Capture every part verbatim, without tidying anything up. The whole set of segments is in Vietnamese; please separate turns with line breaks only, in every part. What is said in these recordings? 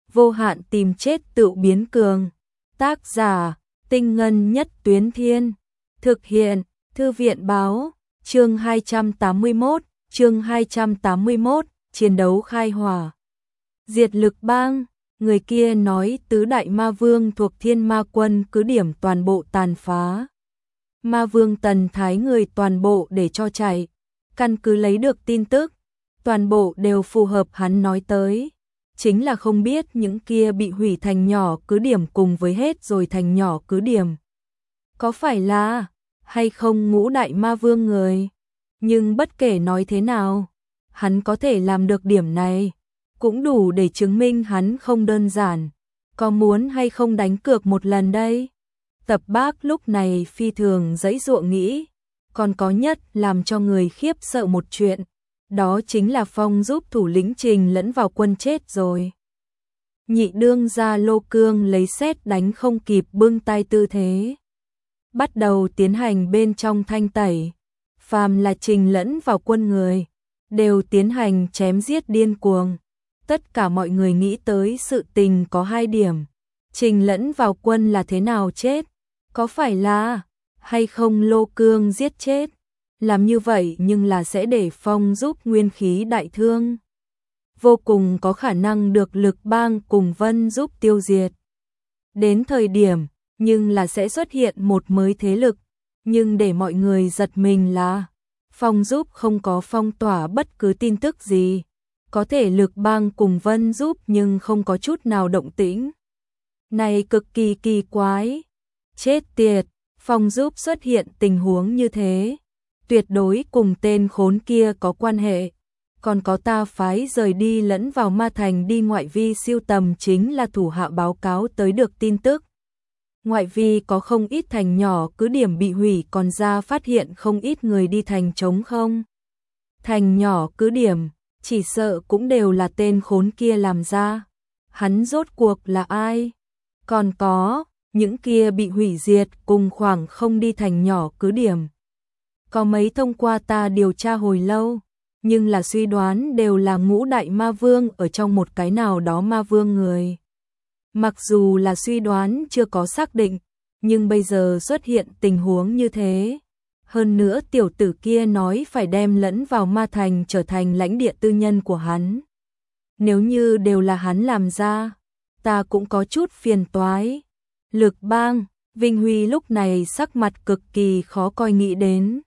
vô hạn tìm chết tự biến cường. Tác giả, Tinh Ngân Nhất Tuyến Thiên. Thực hiện, Thư viện Báo. Chương hai trăm tám mươi mốt, chương hai trăm tám mươi mốt, chiến đấu khai hỏa. Diệt Lực Bang, người kia nói tứ đại ma vương thuộc Thiên Ma Quân cứ điểm toàn bộ tàn phá. Ma vương Tần Thái người toàn bộ để cho chạy, căn cứ lấy được tin tức, toàn bộ đều phù hợp hắn nói tới. Chính là không biết những kia bị hủy thành nhỏ cứ điểm cùng với hết rồi thành nhỏ cứ điểm. Có phải là, hay không ngũ đại ma vương người? Nhưng bất kể nói thế nào, hắn có thể làm được điểm này, cũng đủ để chứng minh hắn không đơn giản. Có muốn hay không đánh cược một lần đây? Tập Bác lúc này phi thường giãy giụa nghĩ, còn có nhất làm cho người khiếp sợ một chuyện, đó chính là Phong giúp thủ lĩnh Trình lẫn vào quân chết rồi. Nhị đương gia Lô Cương lấy sét đánh không kịp bưng tay tư thế, bắt đầu tiến hành bên trong thanh tẩy. Phàm là Trình lẫn vào quân người, đều tiến hành chém giết điên cuồng. Tất cả mọi người nghĩ tới sự tình có hai điểm. Trình lẫn vào quân là thế nào chết? Có phải là, hay không Lô Cương giết chết? Làm như vậy nhưng là sẽ để Phong giúp nguyên khí đại thương. Vô cùng có khả năng được Lực Bang cùng Vân giúp tiêu diệt. Đến thời điểm, nhưng là sẽ xuất hiện một mới thế lực. Nhưng để mọi người giật mình là, Phong giúp không có phong tỏa bất cứ tin tức gì. Có thể Lực Bang cùng Vân giúp nhưng không có chút nào động tĩnh. Này cực kỳ kỳ quái. Chết tiệt, Phong giúp xuất hiện tình huống như thế. Tuyệt đối cùng tên khốn kia có quan hệ. Còn có ta phái rời đi lẫn vào ma thành đi ngoại vi siêu tầm chính là thủ hạ báo cáo tới được tin tức. Ngoại vi có không ít thành nhỏ cứ điểm bị hủy còn ra phát hiện không ít người đi thành trống không. Thành nhỏ cứ điểm, chỉ sợ cũng đều là tên khốn kia làm ra. Hắn rốt cuộc là ai? Còn có, những kia bị hủy diệt cùng khoảng không đi thành nhỏ cứ điểm. Có mấy thông qua ta điều tra hồi lâu, nhưng là suy đoán đều là ngũ đại ma vương ở trong một cái nào đó ma vương người. Mặc dù là suy đoán chưa có xác định, nhưng bây giờ xuất hiện tình huống như thế. Hơn nữa tiểu tử kia nói phải đem lẫn vào ma thành trở thành lãnh địa tư nhân của hắn. Nếu như đều là hắn làm ra, ta cũng có chút phiền toái. Lực Bang, Vinh Huy lúc này sắc mặt cực kỳ khó coi nghĩ đến.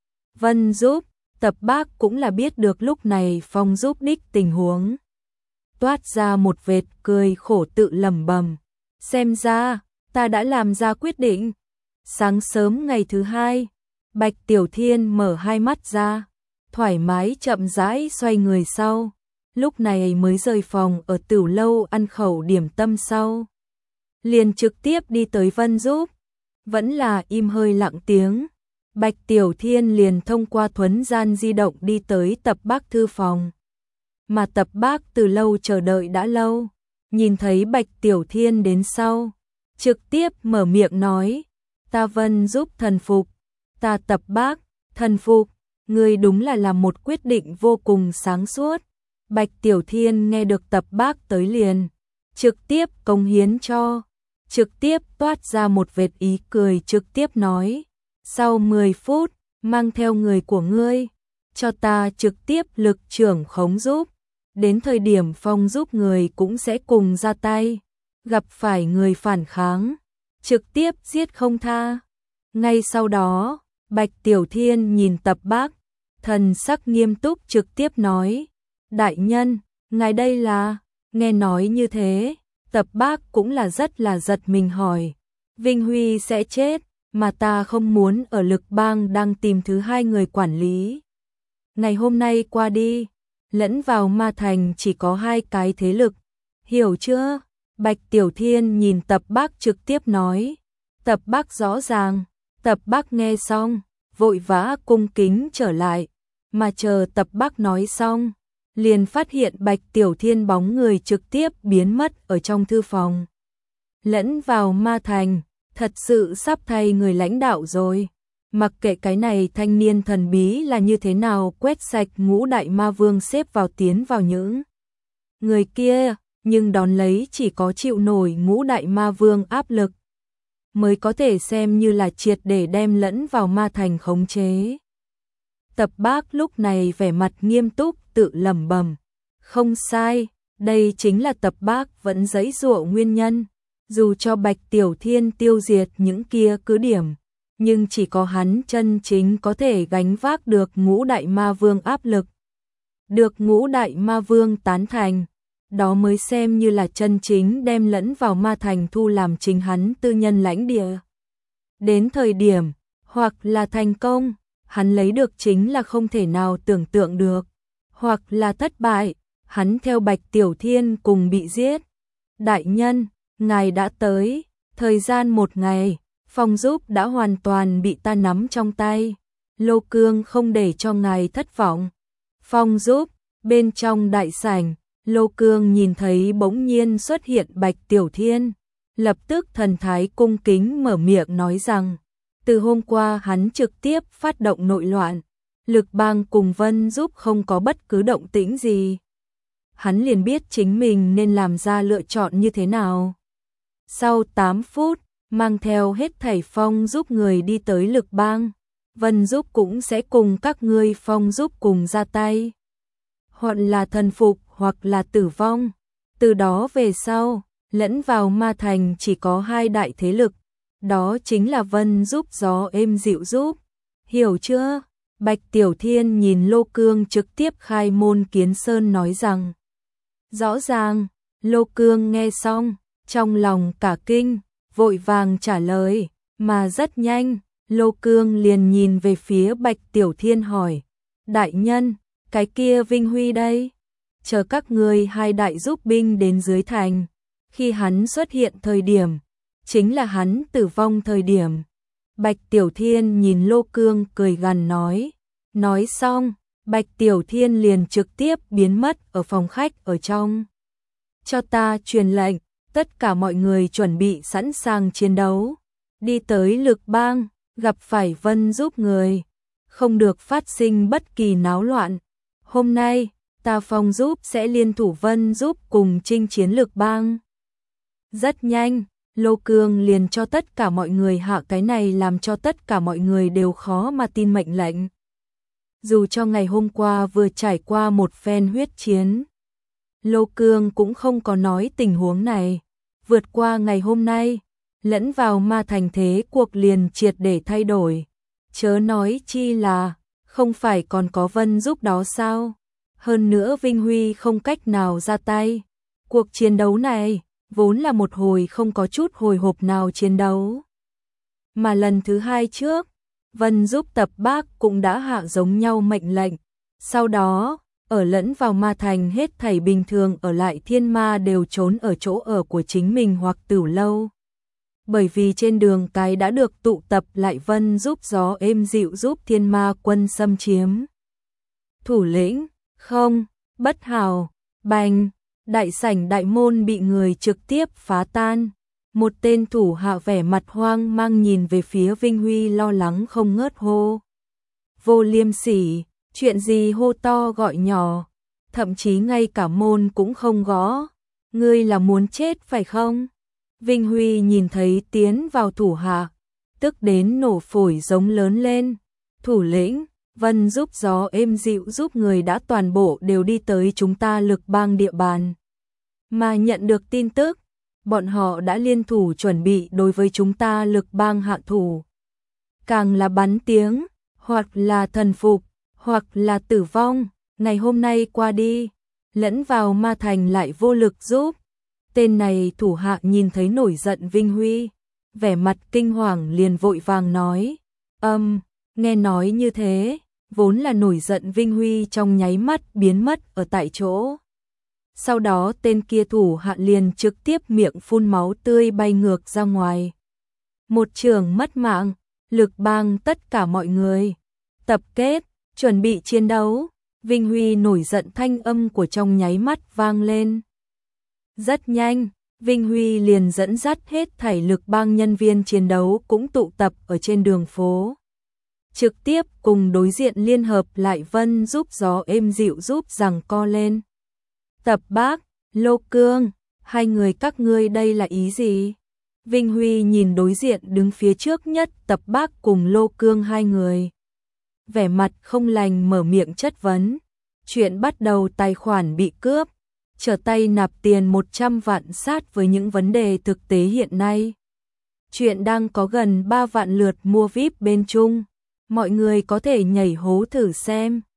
Vân giúp, Tập Bác cũng là biết được lúc này Phong giúp đích tình huống. Toát ra một vệt cười khổ tự lẩm bẩm. Xem ra, ta đã làm ra quyết định. Sáng sớm ngày thứ hai, Bạch Tiểu Thiên mở hai mắt ra, thoải mái chậm rãi xoay người sau. Lúc này mới rời phòng ở Tửu Lâu ăn khẩu điểm tâm sau. Liền trực tiếp đi tới Vân giúp. Vẫn là im hơi lặng tiếng. Bạch Tiểu Thiên liền thông qua thuấn gian di động đi tới Tập Bác thư phòng. Mà Tập Bác từ lâu chờ đợi đã lâu, nhìn thấy Bạch Tiểu Thiên đến sau, trực tiếp mở miệng nói, ta Vân giúp thần phục, ta Tập Bác, thần phục, ngươi đúng là làm một quyết định vô cùng sáng suốt. Bạch Tiểu Thiên nghe được Tập Bác tới liền, trực tiếp cống hiến cho, trực tiếp toát ra một vệt ý cười trực tiếp nói, sau mười phút, mang theo người của ngươi, cho ta trực tiếp lực trưởng khống giúp. Đến thời điểm Phong giúp người cũng sẽ cùng ra tay, gặp phải người phản kháng, trực tiếp giết không tha. Ngay sau đó, Bạch Tiểu Thiên nhìn Tập Bác, thần sắc nghiêm túc trực tiếp nói, đại nhân, ngài đây là, nghe nói như thế, Tập Bác cũng là rất là giật mình hỏi, Vinh Huy sẽ chết, mà ta không muốn ở Lực Bang đang tìm thứ hai người quản lý. Ngày hôm nay qua đi, lẫn vào ma thành chỉ có hai cái thế lực, hiểu chưa? Bạch Tiểu Thiên nhìn Tập Bác trực tiếp nói. Tập Bác rõ ràng, Tập Bác nghe xong, vội vã cung kính trở lại, mà chờ Tập Bác nói xong, liền phát hiện Bạch Tiểu Thiên bóng người trực tiếp biến mất ở trong thư phòng. Lẫn vào ma thành, thật sự sắp thay người lãnh đạo rồi. Mặc kệ cái này thanh niên thần bí là như thế nào quét sạch ngũ đại ma vương xếp vào tiến vào những người kia, nhưng đón lấy chỉ có chịu nổi ngũ đại ma vương áp lực, mới có thể xem như là triệt để đem lẫn vào ma thành khống chế. Tập Bác lúc này vẻ mặt nghiêm túc tự lẩm bẩm, không sai, đây chính là Tập Bác vẫn giãy giụa nguyên nhân, dù cho Bạch Tiểu Thiên tiêu diệt những kia cứ điểm, nhưng chỉ có hắn chân chính có thể gánh vác được ngũ đại ma vương áp lực. Được ngũ đại ma vương tán thành, đó mới xem như là chân chính đem lẫn vào ma thành thu làm chính hắn tư nhân lãnh địa. Đến thời điểm, hoặc là thành công, hắn lấy được chính là không thể nào tưởng tượng được, hoặc là thất bại, hắn theo Bạch Tiểu Thiên cùng bị giết. Đại nhân, ngài đã tới, thời gian một ngày, Phong Giúp đã hoàn toàn bị ta nắm trong tay, Lô Cương không để cho ngài thất vọng. Phong Giúp, bên trong đại sảnh, Lô Cương nhìn thấy bỗng nhiên xuất hiện Bạch Tiểu Thiên, lập tức thần thái cung kính mở miệng nói rằng, từ hôm qua hắn trực tiếp phát động nội loạn, Lực Bang cùng Vân Giúp không có bất cứ động tĩnh gì. Hắn liền biết chính mình nên làm ra lựa chọn như thế nào. Sau tám phút, mang theo hết thảy Phong Giúp người đi tới Lực Bang, Vân Giúp cũng sẽ cùng các ngươi Phong Giúp cùng ra tay. Hoặc là thần phục hoặc là tử vong. Từ đó về sau, lẫn vào ma thành chỉ có hai đại thế lực, đó chính là Vân Giúp Gió Êm Dịu Giúp. Hiểu chưa? Bạch Tiểu Thiên nhìn Lô Cương trực tiếp khai môn kiến sơn nói rằng. Rõ ràng, Lô Cương nghe xong, trong lòng cả kinh, vội vàng trả lời, mà rất nhanh, Lô Cương liền nhìn về phía Bạch Tiểu Thiên hỏi, đại nhân, cái kia Vinh Huy đây, chờ các ngươi hai đại giúp binh đến dưới thành, khi hắn xuất hiện thời điểm, chính là hắn tử vong thời điểm. Bạch Tiểu Thiên nhìn Lô Cương cười gằn nói, nói xong, Bạch Tiểu Thiên liền trực tiếp biến mất ở phòng khách ở trong. Cho ta truyền lệnh, tất cả mọi người chuẩn bị sẵn sàng chiến đấu, đi tới Lực Bang, gặp phải Vân Giúp người, không được phát sinh bất kỳ náo loạn. Hôm nay, ta Phong Giúp sẽ liên thủ Vân Giúp cùng chinh chiến Lực Bang. Rất nhanh, Lô Cương liền cho tất cả mọi người hạ cái này làm cho tất cả mọi người đều khó mà tin mệnh lệnh. Dù cho ngày hôm qua vừa trải qua một phen huyết chiến, Lô Cương cũng không có nói tình huống này. Vượt qua ngày hôm nay, lẫn vào ma thành thế cuộc liền triệt để thay đổi. Chớ nói chi là, không phải còn có Vân Giúp đó sao? Hơn nữa Vinh Huy không cách nào ra tay. Cuộc chiến đấu này, vốn là một hồi không có chút hồi hộp nào chiến đấu. Mà lần thứ hai trước, Vân Giúp Tập Bác cũng đã hạ giống nhau mệnh lệnh. Sau đó, ở lẫn vào ma thành hết thảy bình thường ở lại thiên ma đều trốn ở chỗ ở của chính mình hoặc Tửu Lâu. Bởi vì trên đường cái đã được tụ tập lại Vân Giúp Gió Êm Dịu giúp thiên ma quân xâm chiếm. Thủ lĩnh, không, bất hảo, bành, đại sảnh đại môn bị người trực tiếp phá tan. Một tên thủ hạ vẻ mặt hoang mang nhìn về phía Vinh Huy lo lắng không ngớt hô. Vô Liêm Sỉ, chuyện gì hô to gọi nhỏ, thậm chí ngay cả môn cũng không gõ. Ngươi là muốn chết phải không? Vinh Huy nhìn thấy tiến vào thủ hạ, tức đến nổ phổi giống lớn lên. Thủ lĩnh, Vân Giúp Gió Êm Dịu giúp người đã toàn bộ đều đi tới chúng ta Lực Bang địa bàn. Mà nhận được tin tức, bọn họ đã liên thủ chuẩn bị đối với chúng ta Lực Bang hạ thủ. Càng là bắn tiếng, hoặc là thần phục, hoặc là tử vong, ngày hôm nay qua đi, lẫn vào ma thành lại vô lực giúp. Tên này thủ hạ nhìn thấy nổi giận Vinh Huy, vẻ mặt kinh hoàng liền vội vàng nói, âm, um, nghe nói như thế, vốn là nổi giận Vinh Huy trong nháy mắt biến mất ở tại chỗ. Sau đó tên kia thủ hạ liền trực tiếp miệng phun máu tươi bay ngược ra ngoài. Một trường mất mạng, Lực Bang tất cả mọi người. Tập kết, chuẩn bị chiến đấu. Vinh Huy nổi giận thanh âm của trong nháy mắt vang lên. Rất nhanh, Vinh Huy liền dẫn dắt hết thảy Lực Bang nhân viên chiến đấu cũng tụ tập ở trên đường phố. Trực tiếp cùng đối diện liên hợp lại Vân Giúp Gió Êm Dịu giúp giằng co lên. Tập Bác, Lô Cương, hai người các ngươi đây là ý gì? Vinh Huy nhìn đối diện đứng phía trước nhất Tập Bác cùng Lô Cương hai người. Vẻ mặt không lành mở miệng chất vấn. Chuyện bắt đầu tài khoản bị cướp, trở tay nạp tiền một trăm vạn sát với những vấn đề thực tế hiện nay. Chuyện đang có gần ba vạn lượt mua víp bên Trung. Mọi người có thể nhảy hố thử xem.